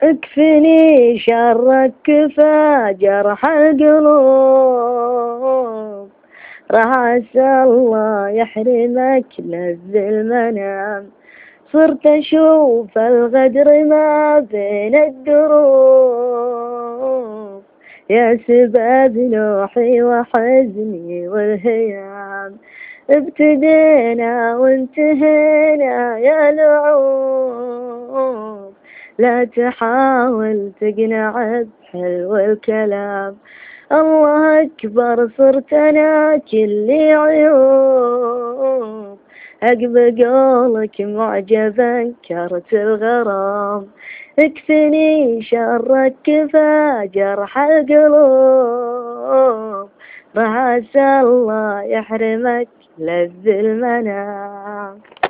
اكفني شرك كفى جرح القلوب، راح عسى الله يحرمك لذ المنام. صرت اشوف الغدر ما بين الدروب، يا سبب نوحي وحزني والهيام. ابتدينا وانتهينا يا لعوب، لا تحاول تقنع بحلو الكلام. الله أكبر صرت أنا كلي عيوب، عقب قولك معجب انكرت الغرام. اكفني شرك كفى جرح القلوب، راح عسى الله يحرمك لذ المنام.